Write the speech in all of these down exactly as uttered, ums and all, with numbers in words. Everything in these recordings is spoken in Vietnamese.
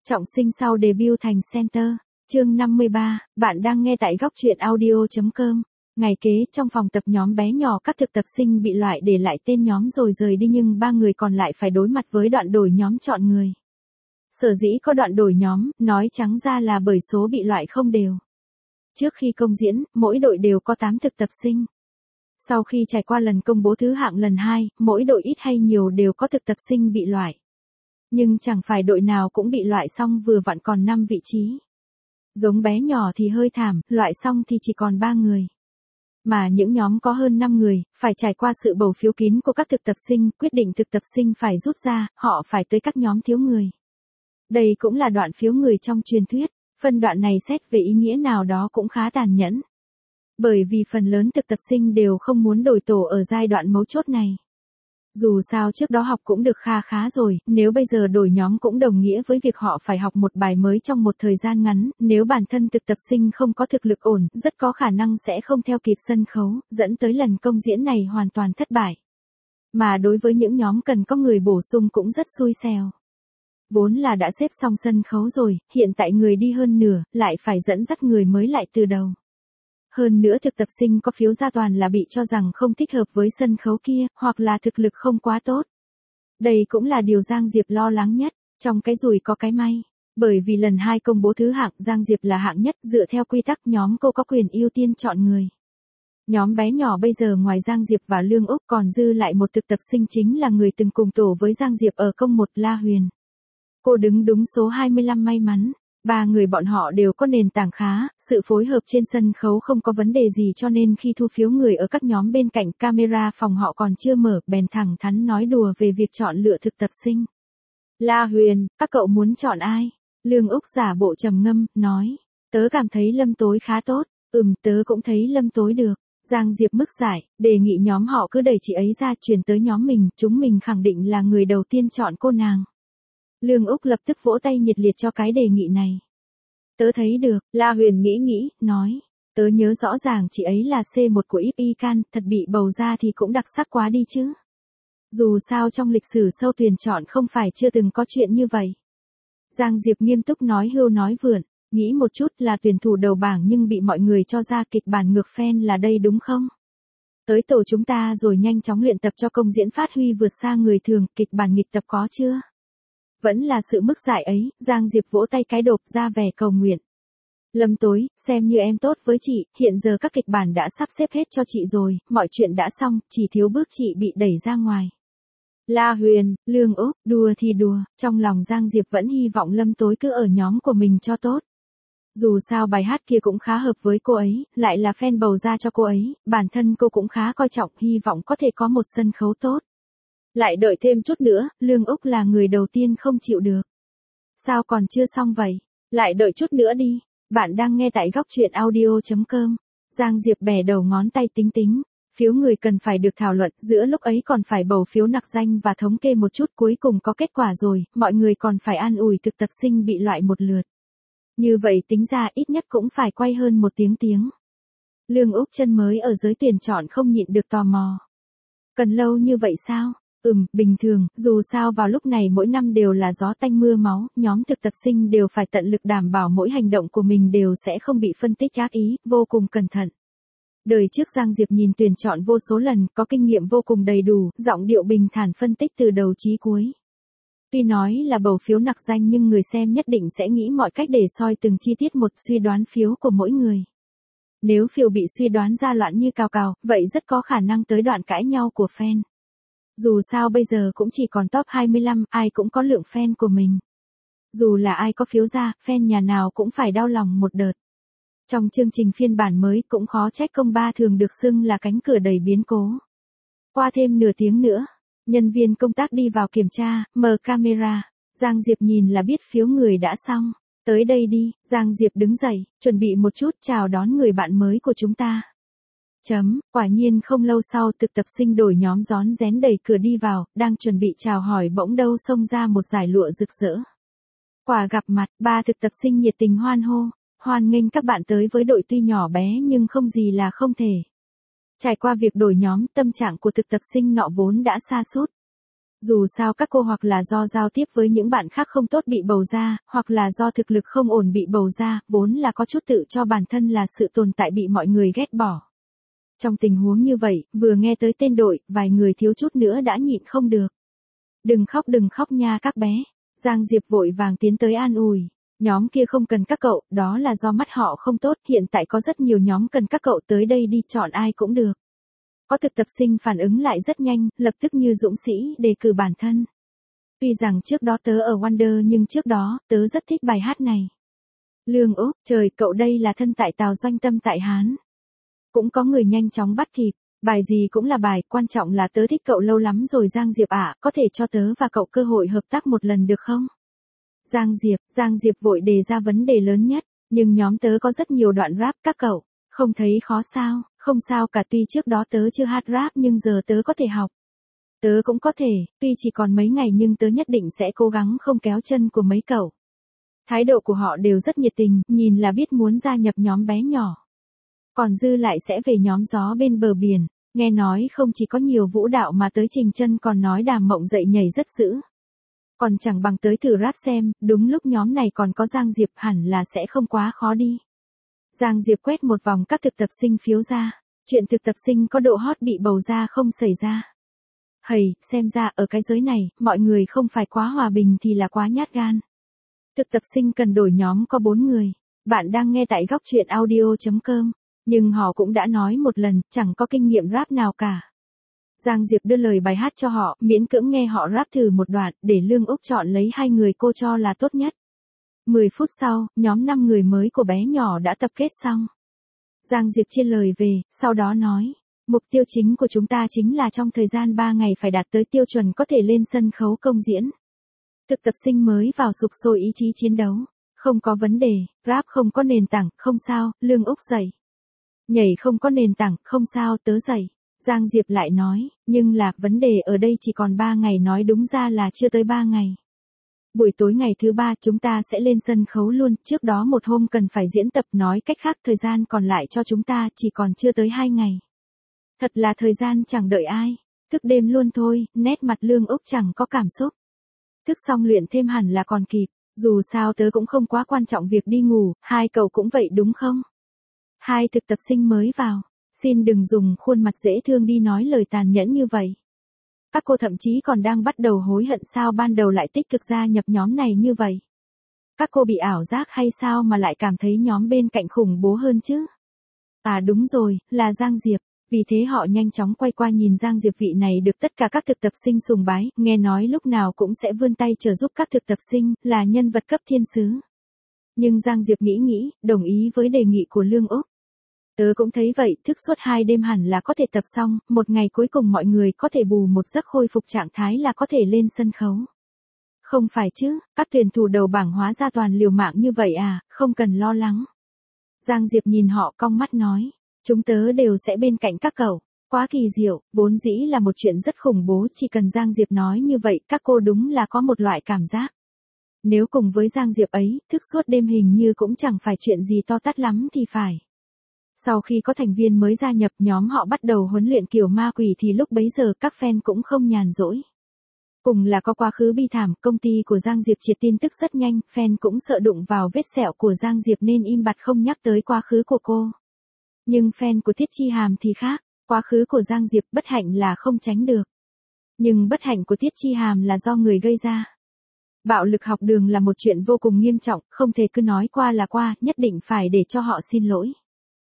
Trọng sinh sau debut thành center. Chương năm mươi ba, bạn đang nghe tại góc truyện audio.com. Ngày kế, trong phòng tập nhóm bé nhỏ các thực tập sinh bị loại để lại tên nhóm rồi rời đi, nhưng ba người còn lại phải đối mặt với đoạn đổi nhóm chọn người. Sở dĩ có đoạn đổi nhóm, nói trắng ra là bởi số bị loại không đều. Trước khi công diễn, mỗi đội đều có tám thực tập sinh. Sau khi trải qua lần công bố thứ hạng lần hai, mỗi đội ít hay nhiều đều có thực tập sinh bị loại. Nhưng chẳng phải đội nào cũng bị loại xong vừa vặn còn năm vị trí. Giống bé nhỏ thì hơi thảm, loại xong thì chỉ còn ba người. Mà những nhóm có hơn năm người, phải trải qua sự bầu phiếu kín của các thực tập sinh, quyết định thực tập sinh phải rút ra, họ phải tới các nhóm thiếu người. Đây cũng là đoạn phiếu người trong truyền thuyết, phân đoạn này xét về ý nghĩa nào đó cũng khá tàn nhẫn. Bởi vì phần lớn thực tập sinh đều không muốn đổi tổ ở giai đoạn mấu chốt này. Dù sao trước đó học cũng được kha khá rồi, nếu bây giờ đổi nhóm cũng đồng nghĩa với việc họ phải học một bài mới trong một thời gian ngắn, nếu bản thân thực tập sinh không có thực lực ổn, rất có khả năng sẽ không theo kịp sân khấu, dẫn tới lần công diễn này hoàn toàn thất bại. Mà đối với những nhóm cần có người bổ sung cũng rất xui xẻo. Vốn là đã xếp xong sân khấu rồi, hiện tại người đi hơn nửa, lại phải dẫn dắt người mới lại từ đầu. Hơn nữa thực tập sinh có phiếu ra toàn là bị cho rằng không thích hợp với sân khấu kia, hoặc là thực lực không quá tốt. Đây cũng là điều Giang Diệp lo lắng nhất, trong cái rủi có cái may. Bởi vì lần hai công bố thứ hạng, Giang Diệp là hạng nhất, dựa theo quy tắc nhóm cô có quyền ưu tiên chọn người. Nhóm bé nhỏ bây giờ ngoài Giang Diệp và Lương Úc còn dư lại một thực tập sinh chính là người từng cùng tổ với Giang Diệp ở công một, La Huyền. Cô đứng đúng số hai mươi lăm may mắn. Ba người bọn họ đều có nền tảng khá, sự phối hợp trên sân khấu không có vấn đề gì, cho nên khi thu phiếu người ở các nhóm bên cạnh, camera phòng họ còn chưa mở, bèn thẳng thắn nói đùa về việc chọn lựa thực tập sinh. La Huyền, các cậu muốn chọn ai? Lương Úc giả bộ trầm ngâm, nói. Tớ cảm thấy Lâm Tối khá tốt. Ừm, tớ cũng thấy Lâm Tối được. Giang Diệp mức giải, đề nghị nhóm họ cứ đẩy chị ấy ra chuyển tới nhóm mình, chúng mình khẳng định là người đầu tiên chọn cô nàng. Lương Úc lập tức vỗ tay nhiệt liệt cho cái đề nghị này. Tớ thấy được, La Huyền nghĩ nghĩ, nói. Tớ nhớ rõ ràng chị ấy là xê một của ép i can, thật bị bầu ra thì cũng đặc sắc quá đi chứ. Dù sao trong lịch sử sâu tuyển chọn không phải chưa từng có chuyện như vậy. Giang Diệp nghiêm túc nói hưu nói vượn, nghĩ một chút là tuyển thủ đầu bảng nhưng bị mọi người cho ra kịch bản ngược phen là đây đúng không? Tới tổ chúng ta rồi nhanh chóng luyện tập cho công diễn phát huy vượt xa người thường, kịch bản nghịch tập có chưa? Vẫn là sự mức giải ấy, Giang Diệp vỗ tay cái đột ra vẻ cầu nguyện. Lâm Tối, xem như em tốt với chị, hiện giờ các kịch bản đã sắp xếp hết cho chị rồi, mọi chuyện đã xong, chỉ thiếu bước chị bị đẩy ra ngoài. La Huyền, Lương Úc, đùa thì đùa, trong lòng Giang Diệp vẫn hy vọng Lâm Tối cứ ở nhóm của mình cho tốt. Dù sao bài hát kia cũng khá hợp với cô ấy, lại là fan bầu ra cho cô ấy, bản thân cô cũng khá coi trọng, hy vọng có thể có một sân khấu tốt. Lại đợi thêm chút nữa, Lương Úc là người đầu tiên không chịu được. Sao còn chưa xong vậy? Lại đợi chút nữa đi. Bạn đang nghe tại góc truyện audio.com. Giang Diệp bẻ đầu ngón tay tính tính. Phiếu người cần phải được thảo luận, giữa lúc ấy còn phải bầu phiếu nặc danh và thống kê một chút, cuối cùng có kết quả rồi, mọi người còn phải an ủi thực tập sinh bị loại một lượt. Như vậy tính ra ít nhất cũng phải quay hơn một tiếng tiếng. Lương Úc chân mới ở giới tuyển chọn không nhịn được tò mò. Cần lâu như vậy sao? Ừm, bình thường, dù sao vào lúc này mỗi năm đều là gió tanh mưa máu, nhóm thực tập sinh đều phải tận lực đảm bảo mỗi hành động của mình đều sẽ không bị phân tích ác ý, vô cùng cẩn thận. Đời trước Giang Diệp nhìn tuyển chọn vô số lần, có kinh nghiệm vô cùng đầy đủ, giọng điệu bình thản phân tích từ đầu chí cuối. Tuy nói là bầu phiếu nặc danh nhưng người xem nhất định sẽ nghĩ mọi cách để soi từng chi tiết một, suy đoán phiếu của mỗi người. Nếu phiếu bị suy đoán ra loạn như cào cào, vậy rất có khả năng tới đoạn cãi nhau của fan. Dù sao bây giờ cũng chỉ còn top hai mươi lăm, ai cũng có lượng fan của mình. Dù là ai có phiếu ra, fan nhà nào cũng phải đau lòng một đợt. Trong chương trình phiên bản mới cũng khó trách công ba thường được xưng là cánh cửa đầy biến cố. Qua thêm nửa tiếng nữa, nhân viên công tác đi vào kiểm tra, mở camera. Giang Diệp nhìn là biết phiếu người đã xong. Tới đây đi, Giang Diệp đứng dậy, chuẩn bị một chút chào đón người bạn mới của chúng ta. Chấm, quả nhiên không lâu sau thực tập sinh đổi nhóm rón rén đẩy cửa đi vào, đang chuẩn bị chào hỏi bỗng đâu xông ra một dải lụa rực rỡ. Quả gặp mặt, ba thực tập sinh nhiệt tình hoan hô, hoan nghênh các bạn tới với đội tuy nhỏ bé nhưng không gì là không thể. Trải qua việc đổi nhóm, tâm trạng của thực tập sinh nọ vốn đã sa sút. Dù sao các cô hoặc là do giao tiếp với những bạn khác không tốt bị bầu ra, hoặc là do thực lực không ổn bị bầu ra, vốn là có chút tự cho bản thân là sự tồn tại bị mọi người ghét bỏ. Trong tình huống như vậy, vừa nghe tới tên đội, vài người thiếu chút nữa đã nhịn không được. Đừng khóc đừng khóc nha các bé. Giang Diệp vội vàng tiến tới an ủi. Nhóm kia không cần các cậu, đó là do mắt họ không tốt, hiện tại có rất nhiều nhóm cần các cậu tới đây đi, chọn ai cũng được. Có thực tập sinh phản ứng lại rất nhanh, lập tức như dũng sĩ đề cử bản thân. Tuy rằng trước đó tớ ở Wonder nhưng trước đó, tớ rất thích bài hát này. Lương Úc, trời, cậu đây là thân tại Tào Doanh Tâm tại Hán. Cũng có người nhanh chóng bắt kịp, bài gì cũng là bài, quan trọng là tớ thích cậu lâu lắm rồi Giang Diệp ạ, có thể cho tớ và cậu cơ hội hợp tác một lần được không? Giang Diệp, Giang Diệp vội đề ra vấn đề lớn nhất, nhưng nhóm tớ có rất nhiều đoạn rap các cậu, không thấy khó sao, không sao cả, tuy trước đó tớ chưa hát rap nhưng giờ tớ có thể học. Tớ cũng có thể, tuy chỉ còn mấy ngày nhưng tớ nhất định sẽ cố gắng không kéo chân của mấy cậu. Thái độ của họ đều rất nhiệt tình, nhìn là biết muốn gia nhập nhóm bé nhỏ. Còn dư lại sẽ về nhóm gió bên bờ biển, nghe nói không chỉ có nhiều vũ đạo mà tới Trình Chân còn nói Đàm Mộng dậy nhảy rất dữ. Còn chẳng bằng tới thử rap xem, đúng lúc nhóm này còn có Giang Diệp hẳn là sẽ không quá khó đi. Giang Diệp quét một vòng các thực tập sinh phiếu ra, chuyện thực tập sinh có độ hot bị bầu ra không xảy ra. Hầy, xem ra ở cái giới này, mọi người không phải quá hòa bình thì là quá nhát gan. Thực tập sinh cần đổi nhóm có bốn người, bạn đang nghe tại góc truyện audio chấm com, nhưng họ cũng đã nói một lần, chẳng có kinh nghiệm rap nào cả. Giang Diệp đưa lời bài hát cho họ, miễn cưỡng nghe họ rap thử một đoạn, để Lương Úc chọn lấy hai người cô cho là tốt nhất. mười phút sau, nhóm năm người mới của bé nhỏ đã tập kết xong. Giang Diệp chia lời về, sau đó nói, mục tiêu chính của chúng ta chính là trong thời gian ba ngày phải đạt tới tiêu chuẩn có thể lên sân khấu công diễn. Thực tập sinh mới vào sục sôi ý chí chiến đấu, không có vấn đề, rap không có nền tảng, không sao, Lương Úc dạy. Nhảy không có nền tảng, không sao, tớ dạy. Giang Diệp lại nói, nhưng là, vấn đề ở đây chỉ còn ba ngày, nói đúng ra là chưa tới ba ngày. Buổi tối ngày thứ ba chúng ta sẽ lên sân khấu luôn, trước đó một hôm cần phải diễn tập, nói cách khác thời gian còn lại cho chúng ta chỉ còn chưa tới hai ngày. Thật là thời gian chẳng đợi ai, thức đêm luôn thôi, nét mặt Lương Úc chẳng có cảm xúc. Thức xong luyện thêm hẳn là còn kịp, dù sao tớ cũng không quá quan trọng việc đi ngủ, hai cậu cũng vậy đúng không? Hai thực tập sinh mới vào, xin đừng dùng khuôn mặt dễ thương đi nói lời tàn nhẫn như vậy. Các cô thậm chí còn đang bắt đầu hối hận sao ban đầu lại tích cực gia nhập nhóm này như vậy. Các cô bị ảo giác hay sao mà lại cảm thấy nhóm bên cạnh khủng bố hơn chứ? À đúng rồi, là Giang Diệp. Vì thế họ nhanh chóng quay qua nhìn Giang Diệp, vị này được tất cả các thực tập sinh sùng bái, nghe nói lúc nào cũng sẽ vươn tay trợ giúp các thực tập sinh, là nhân vật cấp thiên sứ. Nhưng Giang Diệp nghĩ nghĩ, đồng ý với đề nghị của Lương Úc. Tớ cũng thấy vậy, thức suốt hai đêm hẳn là có thể tập xong, một ngày cuối cùng mọi người có thể bù một giấc khôi phục trạng thái là có thể lên sân khấu. Không phải chứ, các tuyển thủ đầu bảng hóa ra toàn liều mạng như vậy à, không cần lo lắng. Giang Diệp nhìn họ cong mắt nói, chúng tớ đều sẽ bên cạnh các cậu, quá kỳ diệu, vốn dĩ là một chuyện rất khủng bố, chỉ cần Giang Diệp nói như vậy, các cô đúng là có một loại cảm giác. Nếu cùng với Giang Diệp ấy, thức suốt đêm hình như cũng chẳng phải chuyện gì to tát lắm thì phải. Sau khi có thành viên mới gia nhập nhóm họ bắt đầu huấn luyện kiểu ma quỷ thì lúc bấy giờ các fan cũng không nhàn rỗi. Cùng là có quá khứ bi thảm, công ty của Giang Diệp triệt tin tức rất nhanh, fan cũng sợ đụng vào vết sẹo của Giang Diệp nên im bặt không nhắc tới quá khứ của cô. Nhưng fan của Tiết Chi Hàm thì khác, quá khứ của Giang Diệp bất hạnh là không tránh được. Nhưng bất hạnh của Tiết Chi Hàm là do người gây ra. Bạo lực học đường là một chuyện vô cùng nghiêm trọng, không thể cứ nói qua là qua, nhất định phải để cho họ xin lỗi.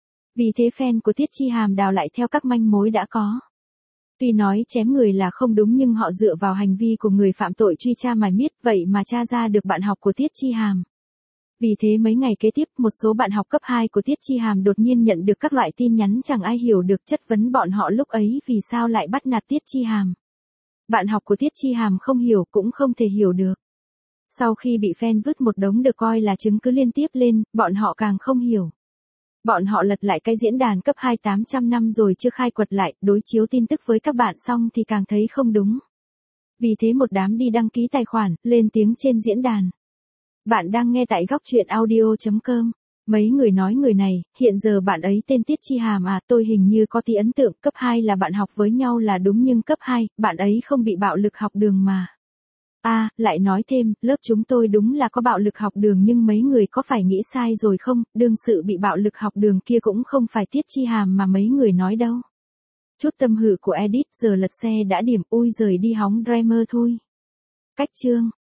Vì thế fan của Tiết Chi Hàm đào lại theo các manh mối đã có. Tuy nói chém người là không đúng nhưng họ dựa vào hành vi của người phạm tội truy tra mải miết, vậy mà tra ra được bạn học của Tiết Chi Hàm. Vì thế mấy ngày kế tiếp một số bạn học cấp hai của Tiết Chi Hàm đột nhiên nhận được các loại tin nhắn chẳng ai hiểu được, chất vấn bọn họ lúc ấy vì sao lại bắt nạt Tiết Chi Hàm. Bạn học của Tiết Chi Hàm không hiểu cũng không thể hiểu được. Sau khi bị fan vứt một đống được coi là chứng cứ liên tiếp lên, bọn họ càng không hiểu. Bọn họ lật lại cái diễn đàn cấp hai tám trăm năm rồi chưa khai quật lại, đối chiếu tin tức với các bạn xong thì càng thấy không đúng. Vì thế một đám đi đăng ký tài khoản, lên tiếng trên diễn đàn. Bạn đang nghe tại góc truyện audio chấm com. Mấy người nói người này, hiện giờ bạn ấy tên Tiết Chi Hàm à, tôi hình như có tí ấn tượng, cấp hai là bạn học với nhau là đúng nhưng cấp hai, bạn ấy không bị bạo lực học đường mà. À, lại nói thêm, lớp chúng tôi đúng là có bạo lực học đường nhưng mấy người có phải nghĩ sai rồi không, đương sự bị bạo lực học đường kia cũng không phải Tiết Chi Hàm mà mấy người nói đâu. Chút tâm hự của Edit giờ lật xe đã điểm ui rời đi hóng Dreamer thôi. Cách chương